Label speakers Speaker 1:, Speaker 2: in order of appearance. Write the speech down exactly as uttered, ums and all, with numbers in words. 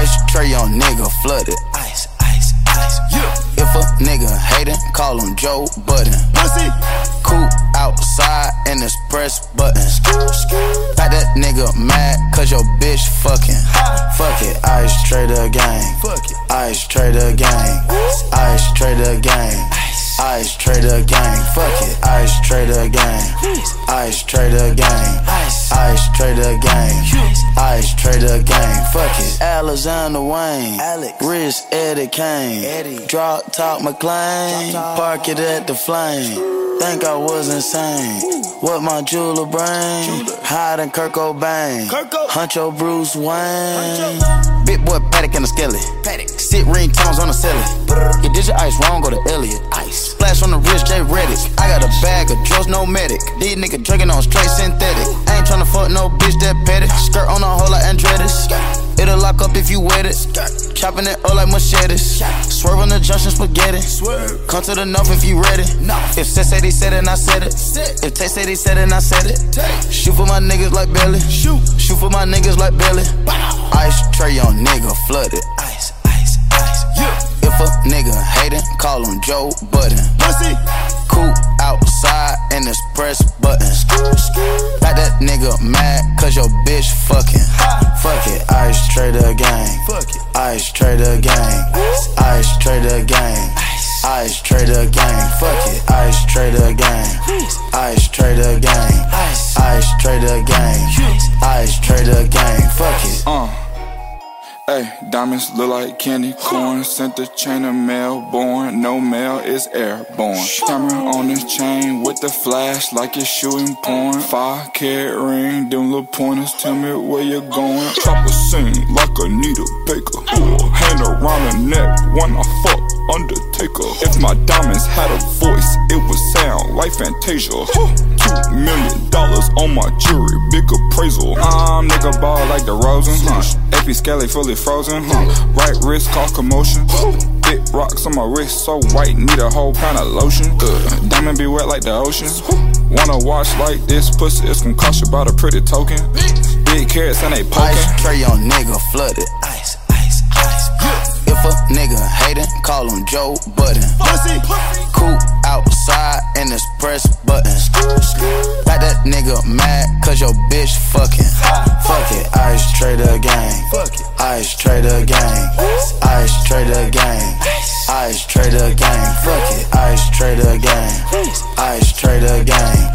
Speaker 1: Ice tray young nigga flooded. Ice, ice, ice. Yeah. If a nigga hatin', call him Joe Budden. Pussy. Coop outside and this press button. Got that nigga mad cause your bitch fucking. Fuck it, ice trader gang. Fuck it, ice trader gang. Ice trader gang. Ice trader gang. Fuck it, ice trader gang. Ice trader gang. Ice trader gang. Ice trader gang. Fuck it, Alexander Wayne. Rich Eddie Kane. Drop top McLean. Park it at the flame. Think I was insane. What my jeweler brain? Hiding Kurt Cobain. Huncho Bruce Wayne. Big boy Paddock and a skelly. Sit ringtones on the celly. You did your ice wrong, go to Elliot. Ice. Splash on the wrist, J Reddick. I got a bag of drugs, no medic. These niggas drinking on straight synthetic. I ain't tryna fuck no bitch that petty. Skirt on a hole like Andretti's. It'll lock up if you wet it. Chopping it up like machetes. Swerve on the junction spaghetti. Come to the north if you ready. If Seth said he said it and I said it. If Tay said he said it and I said it. Shoot for my niggas like Belly. Shoot Shoot for my niggas like Belly. Ice tray on nigga flooded. Ice, ice, ice. Yeah. If a nigga hatin', call him Joe Budden. Pussy. Coop outside and this press button. Got that nigga mad cause your bitch fucking. Fuck it, ice trader gang. Fuck it, ice trader gang. Ice trader gang. Ice trader gang. Fuck it, ice trader gang. Ice trader gang. Ice trader gang. Ice trader gang. Fuck it.
Speaker 2: Uh. Hey, diamonds look like candy corn. Sent the chain of mail, born. No mail is airborne. Timer on this chain with the flash like it's shooting porn. Five carat ring, them little pointers tell me where you're going. Chopper sing like Anita Baker. Hand around the neck when I fuck Undertaker. If my diamonds had a voice, it would sound like Fantasia. Two million dollars on my jewelry, big appraisal. I'm nigga ball like the Rosen, huh? A P Skelly fully frozen, huh? Right wrist cause commotion. Big rocks on my wrist, so white, need a whole pound of lotion. Uh, diamond be wet like the ocean. Wanna watch like this pussy, it's gon' cost you about a pretty token. Big carrots and they poking.
Speaker 1: Ice tray young nigga flooded. Ice, ice, ice. If a nigga hatin', call him Joe Budden. Pussy. Coop outside and this press button. Got that nigga mad cause your bitch fucking. Fuck it, ice trader gang. Fuck it, ice trader gang. Ice trader gang. Ice trader gang. Fuck it, ice trader gang. Ice trader gang.